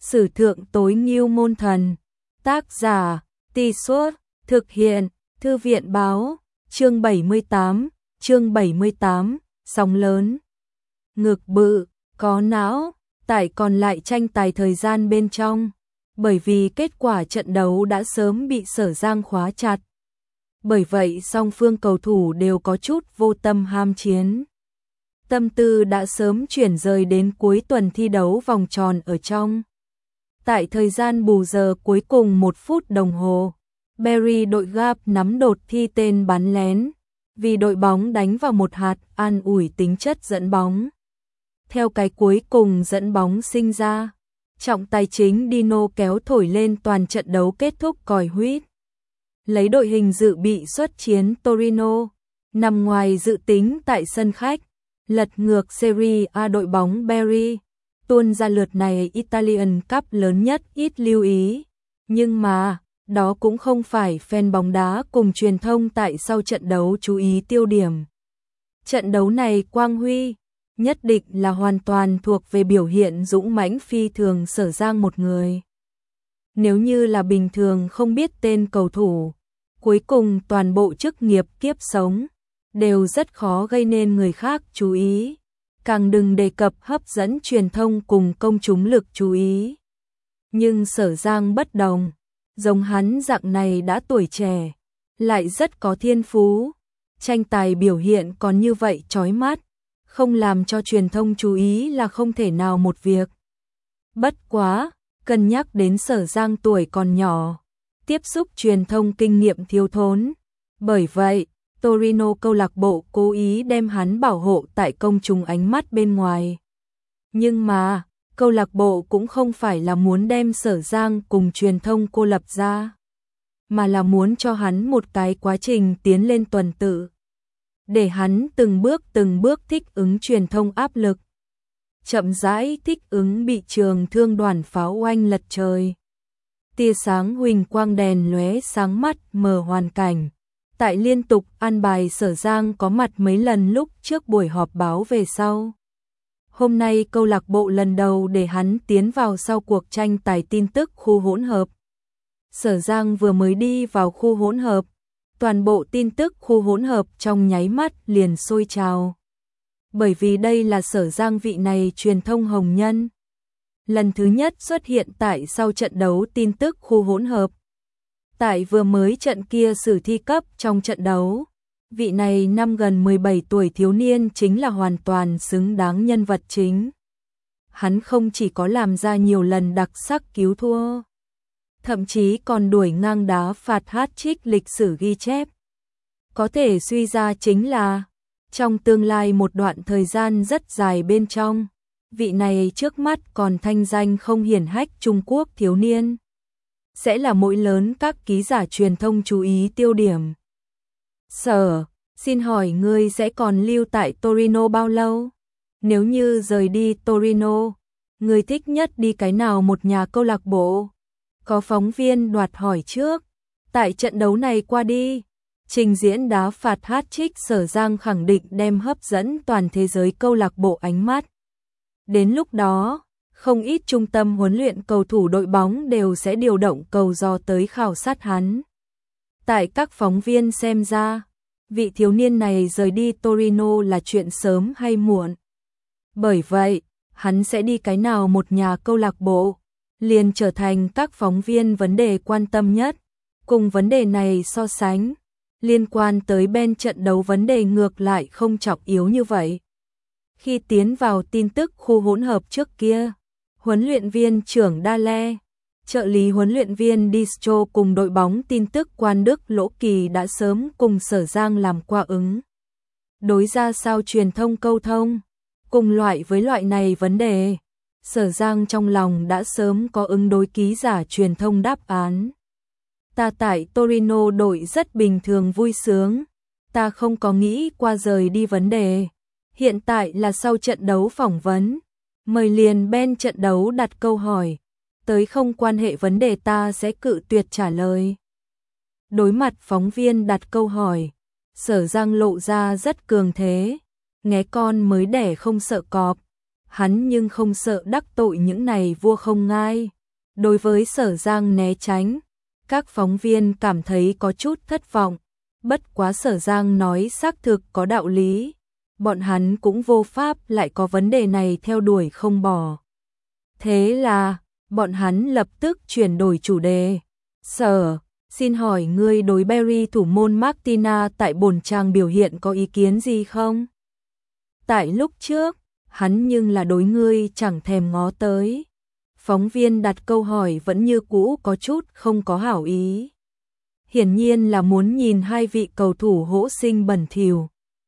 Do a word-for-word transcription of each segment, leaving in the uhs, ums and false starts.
Sử thượng tối ngưu môn thần. Tác giả, Tì Suốt, thực hiện, Thư viện báo, chương bảy mươi tám, chương bảy mươi tám, sóng lớn. Ngực bự, có não, tại còn lại tranh tài thời gian bên trong, bởi vì kết quả trận đấu đã sớm bị Sở Giang khóa chặt. Bởi vậy song phương cầu thủ đều có chút vô tâm ham chiến. Tâm tư đã sớm chuyển rời đến cuối tuần thi đấu vòng tròn ở trong. Tại thời gian bù giờ cuối cùng một phút đồng hồ, Barry đội Gap nắm đột thi tên bắn lén, vì đội bóng đánh vào một hạt an ủi tính chất dẫn bóng. Theo cái cuối cùng dẫn bóng sinh ra, trọng tài chính Dino kéo thổi lên toàn trận đấu kết thúc còi huýt. Lấy đội hình dự bị xuất chiến Torino, nằm ngoài dự tính tại sân khách, lật ngược Serie A đội bóng Barry, tuôn ra lượt này Italian Cup lớn nhất ít lưu ý. Nhưng mà, đó cũng không phải fan bóng đá cùng truyền thông tại sau trận đấu chú ý tiêu điểm. Trận đấu này quang huy, nhất định là hoàn toàn thuộc về biểu hiện dũng mãnh phi thường Sở Giang một người. Nếu như là bình thường không biết tên cầu thủ, cuối cùng toàn bộ chức nghiệp kiếp sống, đều rất khó gây nên người khác chú ý. Càng đừng đề cập hấp dẫn truyền thông cùng công chúng lực chú ý. Nhưng Sở Giang bất đồng, giống hắn dạng này đã tuổi trẻ, lại rất có thiên phú, tranh tài biểu hiện còn như vậy chói mắt, không làm cho truyền thông chú ý là không thể nào một việc. Bất quá, cân nhắc đến Sở Giang tuổi còn nhỏ, tiếp xúc truyền thông kinh nghiệm thiếu thốn, bởi vậy Torino câu lạc bộ cố ý đem hắn bảo hộ tại công chúng ánh mắt bên ngoài. Nhưng mà, câu lạc bộ cũng không phải là muốn đem Sở Giang cùng truyền thông cô lập ra, mà là muốn cho hắn một cái quá trình tiến lên tuần tự, để hắn từng bước từng bước thích ứng truyền thông áp lực, chậm rãi thích ứng bị trường thương đoàn pháo oanh lật trời. Tia sáng huỳnh quang đèn lóe sáng mắt mờ hoàn cảnh. Tại liên tục an bài Sở Giang có mặt mấy lần lúc trước buổi họp báo về sau. Hôm nay câu lạc bộ lần đầu để hắn tiến vào sau cuộc tranh tài tin tức khu hỗn hợp. Sở Giang vừa mới đi vào khu hỗn hợp, toàn bộ tin tức khu hỗn hợp trong nháy mắt liền sôi trào. Bởi vì đây là Sở Giang vị này truyền thông hồng nhân. Lần thứ nhất xuất hiện tại sau trận đấu tin tức khu hỗn hợp. Tại vừa mới trận kia sử thi cấp trong trận đấu, vị này năm gần mười bảy tuổi thiếu niên chính là hoàn toàn xứng đáng nhân vật chính. Hắn không chỉ có làm ra nhiều lần đặc sắc cứu thua, thậm chí còn đuổi ngang đá phạt hat-trick lịch sử ghi chép. Có thể suy ra chính là, trong tương lai một đoạn thời gian rất dài bên trong, vị này trước mắt còn thanh danh không hiển hách Trung Quốc thiếu niên sẽ là mỗi lớn các ký giả truyền thông chú ý tiêu điểm. Sở, xin hỏi ngươi sẽ còn lưu tại Torino bao lâu? Nếu như rời đi Torino, ngươi thích nhất đi cái nào một nhà câu lạc bộ? Có phóng viên đoạt hỏi trước. Tại trận đấu này qua đi, trình diễn đá phạt hat-trick Sở Giang khẳng định đem hấp dẫn toàn thế giới câu lạc bộ ánh mắt. Đến lúc đó, không ít trung tâm huấn luyện cầu thủ đội bóng đều sẽ điều động cầu giò tới khảo sát hắn. Tại các phóng viên xem ra, vị thiếu niên này rời đi Torino là chuyện sớm hay muộn. Bởi vậy, hắn sẽ đi cái nào một nhà câu lạc bộ, liền trở thành các phóng viên vấn đề quan tâm nhất. Cùng vấn đề này so sánh, liên quan tới bên trận đấu vấn đề ngược lại không trọng yếu như vậy. Khi tiến vào tin tức khu hỗn hợp trước kia, huấn luyện viên trưởng Dale, trợ lý huấn luyện viên Distro cùng đội bóng tin tức quan Đức Lỗ Kỳ đã sớm cùng Sở Giang làm qua ứng. Đối ra sao truyền thông câu thông, cùng loại với loại này vấn đề, Sở Giang trong lòng đã sớm có ứng đối ký giả truyền thông đáp án. Ta tại Torino đội rất bình thường vui sướng, ta không có nghĩ qua rời đi vấn đề. Hiện tại là sau trận đấu phỏng vấn, mời liền bên trận đấu đặt câu hỏi, tới không quan hệ vấn đề ta sẽ cự tuyệt trả lời. Đối mặt phóng viên đặt câu hỏi, Sở Giang lộ ra rất cường thế, nghé con mới đẻ không sợ cọp, hắn nhưng không sợ đắc tội những này vua không ngai. Đối với Sở Giang né tránh, các phóng viên cảm thấy có chút thất vọng, bất quá Sở Giang nói xác thực có đạo lý, bọn hắn cũng vô pháp lại có vấn đề này theo đuổi không bỏ. Thế là, bọn hắn lập tức chuyển đổi chủ đề. Sở, xin hỏi ngươi đối Barry thủ môn Martina tại bổn trang biểu hiện có ý kiến gì không? Tại lúc trước, hắn nhưng là đối ngươi chẳng thèm ngó tới. Phóng viên đặt câu hỏi vẫn như cũ có chút không có hảo ý. Hiển nhiên là muốn nhìn hai vị cầu thủ hỗ sinh bẩn thỉu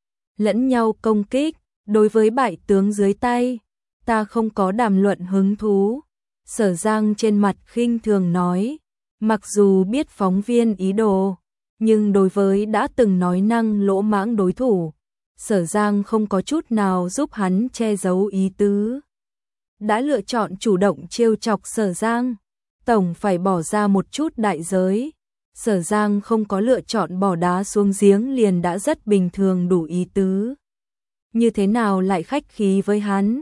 lẫn nhau công kích, đối với bại tướng dưới tay, ta không có đàm luận hứng thú. Sở Giang trên mặt khinh thường nói, mặc dù biết phóng viên ý đồ, nhưng đối với đã từng nói năng lỗ mãng đối thủ, Sở Giang không có chút nào giúp hắn che giấu ý tứ. Đã lựa chọn chủ động trêu chọc Sở Giang, tổng phải bỏ ra một chút đại giới. Sở Giang không có lựa chọn bỏ đá xuống giếng liền đã rất bình thường đủ ý tứ. Như thế nào lại khách khí với hắn?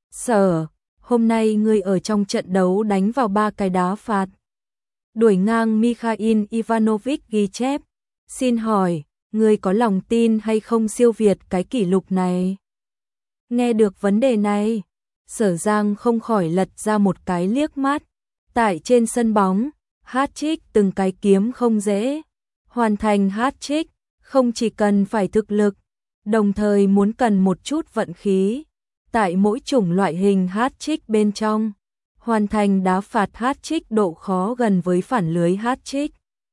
Sở, hôm nay ngươi ở trong trận đấu đánh vào ba cái đá phạt, đuổi ngang Mikhail Ivanovich ghi chép. Xin hỏi, ngươi có lòng tin hay không siêu việt cái kỷ lục này? Nghe được vấn đề này, Sở Giang không khỏi lật ra một cái liếc mắt. Tại trên sân bóng, hat-trick từng cái kiếm không dễ. Hoàn thành hat-trick, không chỉ cần phải thực lực, đồng thời muốn cần một chút vận khí. Tại mỗi chủng loại hình hat-trick bên trong, hoàn thành đá phạt hat-trick độ khó gần với phản lưới hat-trick.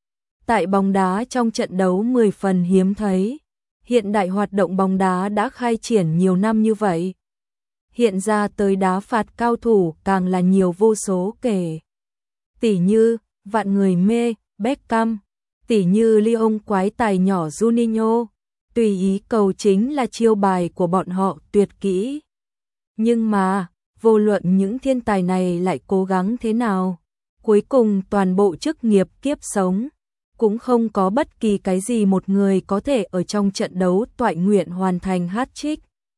Tại bóng đá trong trận đấu mười phần hiếm thấy. Hiện đại hoạt động bóng đá đã khai triển nhiều năm như vậy. Hiện ra tới đá phạt cao thủ càng là nhiều vô số kể. Tỷ như, vạn người mê, Beckham, tỷ như Lyon quái tài nhỏ Juninho, tùy ý cầu chính là chiêu bài của bọn họ tuyệt kỹ. Nhưng mà, vô luận những thiên tài này lại cố gắng thế nào, cuối cùng toàn bộ chức nghiệp kiếp sống, cũng không có bất kỳ cái gì một người có thể ở trong trận đấu toại nguyện hoàn thành hat-trick.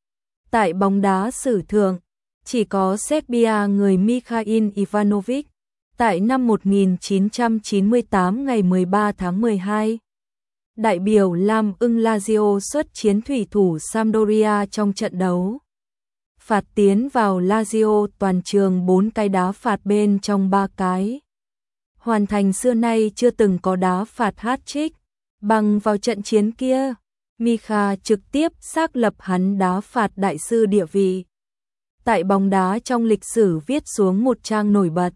Tại bóng đá sử thượng, chỉ có Serbia người Mikhail Ivanovich, tại năm một nghìn chín trăm chín mươi tám ngày mười ba tháng mười hai, đại biểu Lam ưng Lazio xuất chiến thủy thủ Sampdoria trong trận đấu. Phạt tiến vào Lazio toàn trường bốn cái đá phạt bên trong ba cái. Hoàn thành xưa nay chưa từng có đá phạt hat-trick. Bằng vào trận chiến kia, Mikha trực tiếp xác lập hắn đá phạt đại sư địa vị. Tại bóng đá trong lịch sử viết xuống một trang nổi bật.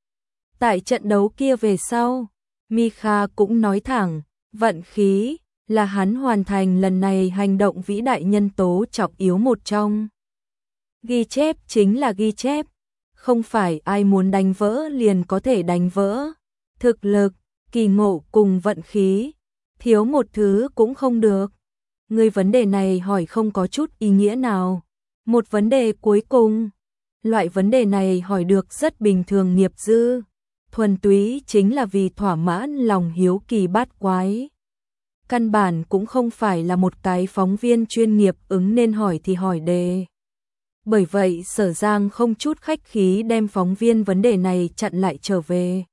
Tại trận đấu kia về sau, Mikha cũng nói thẳng, vận khí là hắn hoàn thành lần này hành động vĩ đại nhân tố trọng yếu một trong. Ghi chép chính là ghi chép, không phải ai muốn đánh vỡ liền có thể đánh vỡ. Thực lực, kỳ ngộ cùng vận khí, thiếu một thứ cũng không được. Người vấn đề này hỏi không có chút ý nghĩa nào. Một vấn đề cuối cùng, loại vấn đề này hỏi được rất bình thường nghiệp dư, thuần túy chính là vì thỏa mãn lòng hiếu kỳ bát quái. Căn bản cũng không phải là một cái phóng viên chuyên nghiệp ứng nên hỏi thì hỏi đề. Bởi vậy Sở Giang không chút khách khí đem phóng viên vấn đề này chặn lại trở về.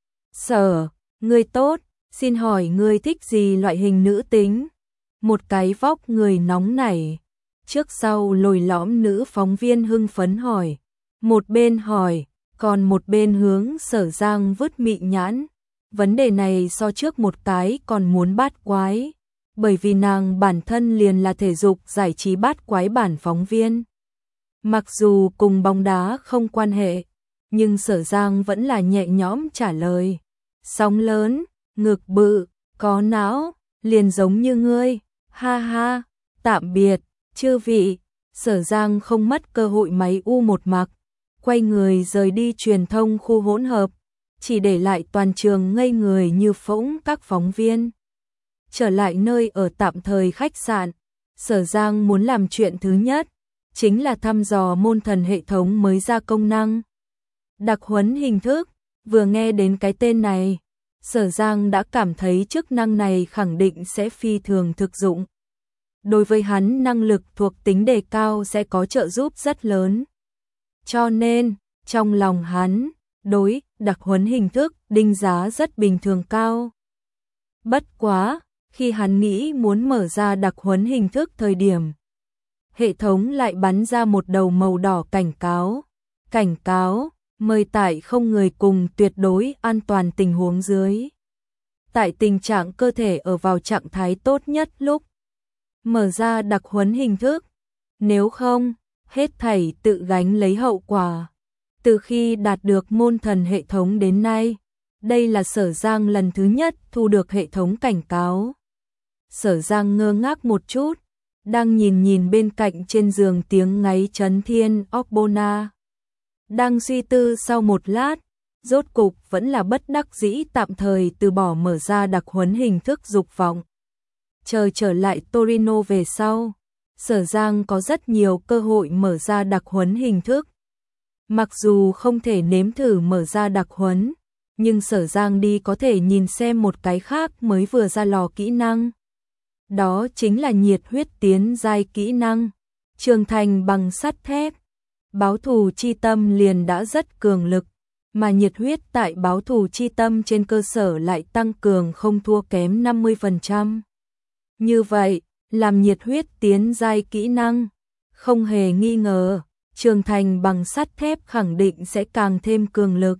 Sở, ngươi tốt, xin hỏi ngươi thích gì loại hình nữ tính? Một cái vóc người nóng nảy, trước sau lồi lõm nữ phóng viên hưng phấn hỏi. Một bên hỏi, còn một bên hướng Sở Giang vứt mị nhãn. Vấn đề này so trước một cái còn muốn bát quái, bởi vì nàng bản thân liền là thể dục giải trí bát quái bản phóng viên. Mặc dù cùng bóng đá không quan hệ, nhưng Sở Giang vẫn là nhẹ nhõm trả lời. Sóng lớn, ngực bự, có não, liền giống như ngươi, ha ha, tạm biệt, chư vị. Sở Giang không mất cơ hội máy u một mặc, quay người rời đi truyền thông khu hỗn hợp, chỉ để lại toàn trường ngây người như phỗng các phóng viên. Trở lại nơi ở tạm thời khách sạn, Sở Giang muốn làm chuyện thứ nhất, chính là thăm dò môn thần hệ thống mới ra công năng. Đặc huấn hình thức, vừa nghe đến cái tên này, Sở Giang đã cảm thấy chức năng này khẳng định sẽ phi thường thực dụng. Đối với hắn năng lực thuộc tính đề cao sẽ có trợ giúp rất lớn. Cho nên, trong lòng hắn, đối đặc huấn hình thức định giá rất bình thường cao. Bất quá, khi hắn nghĩ muốn mở ra đặc huấn hình thức thời điểm, hệ thống lại bắn ra một đầu màu đỏ cảnh cáo. Cảnh cáo, mời tại không người cùng tuyệt đối an toàn tình huống dưới. Tại tình trạng cơ thể ở vào trạng thái tốt nhất lúc mở ra đặc huấn hình thức. Nếu không, hết thảy tự gánh lấy hậu quả. Từ khi đạt được môn thần hệ thống đến nay, đây là Sở Giang lần thứ nhất thu được hệ thống cảnh cáo. Sở Giang ngơ ngác một chút, đang nhìn nhìn bên cạnh trên giường tiếng ngáy chấn thiên Obona. Đang suy tư sau một lát, rốt cục vẫn là bất đắc dĩ tạm thời từ bỏ mở ra đặc huấn hình thức dục vọng. Chờ trở lại Torino về sau, Sở Giang có rất nhiều cơ hội mở ra đặc huấn hình thức. Mặc dù không thể nếm thử mở ra đặc huấn, nhưng Sở Giang đi có thể nhìn xem một cái khác mới vừa ra lò kỹ năng. Đó chính là nhiệt huyết tiến giai kỹ năng, trưởng thành bằng sắt thép. Báo thù chi tâm liền đã rất cường lực, mà nhiệt huyết tại báo thù chi tâm trên cơ sở lại tăng cường không thua kém năm mươi phần trăm. Như vậy, làm nhiệt huyết tiến giai kỹ năng, không hề nghi ngờ, trưởng thành bằng sắt thép khẳng định sẽ càng thêm cường lực.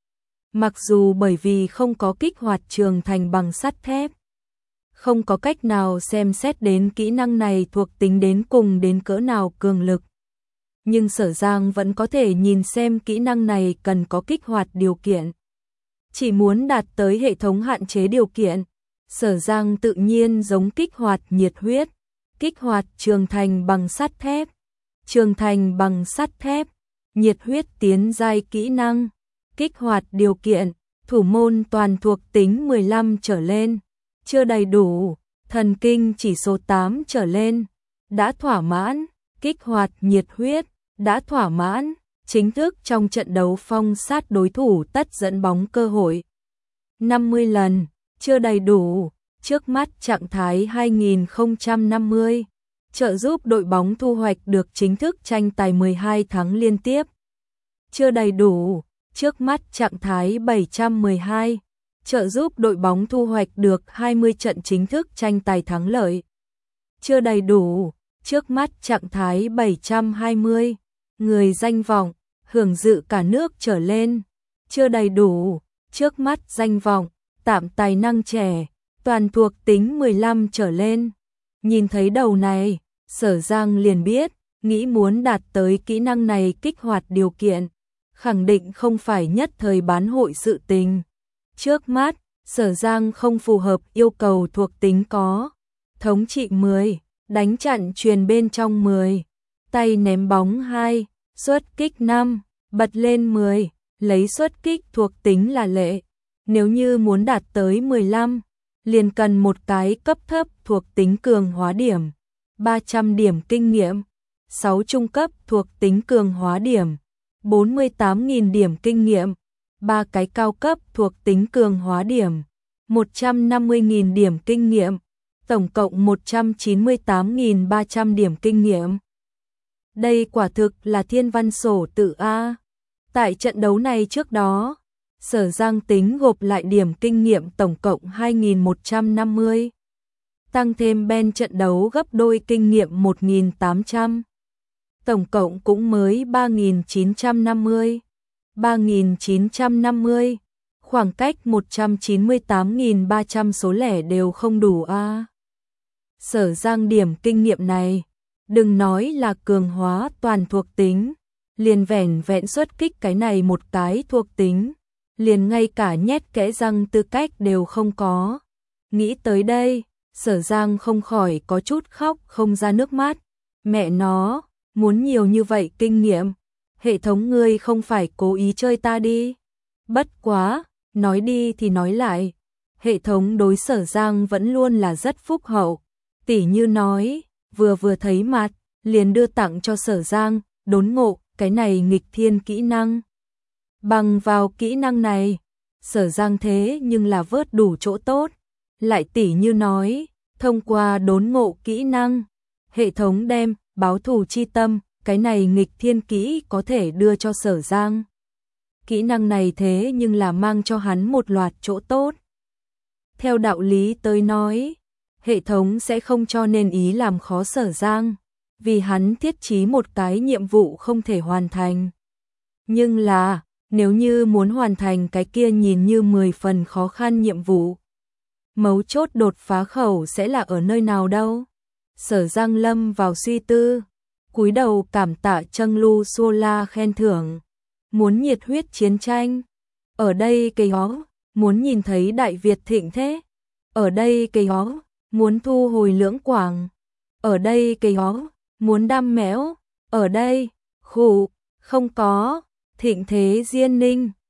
Mặc dù bởi vì không có kích hoạt trưởng thành bằng sắt thép, không có cách nào xem xét đến kỹ năng này thuộc tính đến cùng đến cỡ nào cường lực. Nhưng Sở Giang vẫn có thể nhìn xem kỹ năng này cần có kích hoạt điều kiện. Chỉ muốn đạt tới hệ thống hạn chế điều kiện, Sở Giang tự nhiên giống kích hoạt nhiệt huyết, kích hoạt trưởng thành bằng sắt thép, trưởng thành bằng sắt thép, nhiệt huyết tiến giai kỹ năng, kích hoạt điều kiện, thủ môn toàn thuộc tính mười lăm trở lên, chưa đầy đủ, thần kinh chỉ số tám trở lên, đã thỏa mãn, kích hoạt nhiệt huyết, đã thỏa mãn, chính thức trong trận đấu phong sát đối thủ tất dẫn bóng cơ hội năm mươi lần, chưa đầy đủ, trước mắt trạng thái hai nghìn không trăm năm mươi, trợ giúp đội bóng thu hoạch được chính thức tranh tài mười hai tháng liên tiếp. Chưa đầy đủ, trước mắt trạng thái bảy trăm mười hai, trợ giúp đội bóng thu hoạch được hai mươi trận chính thức tranh tài thắng lợi. Chưa đầy đủ, trước mắt trạng thái bảy trăm hai mươi, người danh vọng, hưởng dự cả nước trở lên. Chưa đầy đủ, trước mắt danh vọng, tạm tài năng trẻ, toàn thuộc tính mười lăm trở lên. Nhìn thấy đầu này, Sở Giang liền biết, nghĩ muốn đạt tới kỹ năng này kích hoạt điều kiện, khẳng định không phải nhất thời bán hội sự tình. Trước mắt, Sở Giang không phù hợp yêu cầu thuộc tính có. Thống trị mười, đánh chặn truyền bên trong mười, tay ném bóng hai, xuất kích năm, bật lên mười, lấy xuất kích thuộc tính là lệ. Nếu như muốn đạt tới mười lăm, liền cần một cái cấp thấp thuộc tính cường hóa điểm, ba trăm điểm kinh nghiệm, sáu trung cấp thuộc tính cường hóa điểm, bốn mươi tám nghìn điểm kinh nghiệm, ba cái cao cấp thuộc tính cường hóa điểm, một trăm năm mươi nghìn điểm kinh nghiệm, tổng cộng một trăm chín mươi tám nghìn ba trăm điểm kinh nghiệm. Đây quả thực là thiên văn sổ tự A. Tại trận đấu này trước đó, Sở Giang tính gộp lại điểm kinh nghiệm tổng cộng hai nghìn một trăm năm mươi. Tăng thêm bên trận đấu gấp đôi kinh nghiệm một nghìn tám trăm. Tổng cộng cũng mới ba nghìn chín trăm năm mươi. ba nghìn chín trăm năm mươi. Khoảng cách một trăm chín mươi tám nghìn ba trăm số lẻ đều không đủ A. Sở Giang điểm kinh nghiệm này, đừng nói là cường hóa toàn thuộc tính, liền vẻn vẹn xuất kích cái này một cái thuộc tính, liền ngay cả nhét kẽ răng tư cách đều không có. Nghĩ tới đây, Sở Giang không khỏi có chút khóc không ra nước mắt. Mẹ nó, muốn nhiều như vậy kinh nghiệm, hệ thống ngươi không phải cố ý chơi ta đi. Bất quá, nói đi thì nói lại, hệ thống đối Sở Giang vẫn luôn là rất phúc hậu. Tỉ như nói, vừa vừa thấy mặt, liền đưa tặng cho Sở Giang, đốn ngộ, cái này nghịch thiên kỹ năng. Bằng vào kỹ năng này, Sở Giang thế nhưng là vớt đủ chỗ tốt. Lại tỉ như nói, thông qua đốn ngộ kỹ năng, hệ thống đem báo thù chi tâm cái này nghịch thiên kỹ có thể đưa cho Sở Giang. Kỹ năng này thế nhưng là mang cho hắn một loạt chỗ tốt. Theo đạo lý tới nói, hệ thống sẽ không cho nên ý làm khó Sở Giang, vì hắn thiết trí một cái nhiệm vụ không thể hoàn thành. Nhưng là, nếu như muốn hoàn thành cái kia nhìn như mười phần khó khăn nhiệm vụ, mấu chốt đột phá khẩu sẽ là ở nơi nào đâu? Sở Giang lâm vào suy tư, cúi đầu cảm tạ Trâng Lu Xô La khen thưởng, muốn nhiệt huyết chiến tranh. Ở đây cây ó, muốn nhìn thấy Đại Việt thịnh thế. Ở đây cây ó, muốn thu hồi Lưỡng Quảng. Ở đây cây ó, muốn đam mẽo. Ở đây, khụ, không có, thịnh thế Diên Ninh.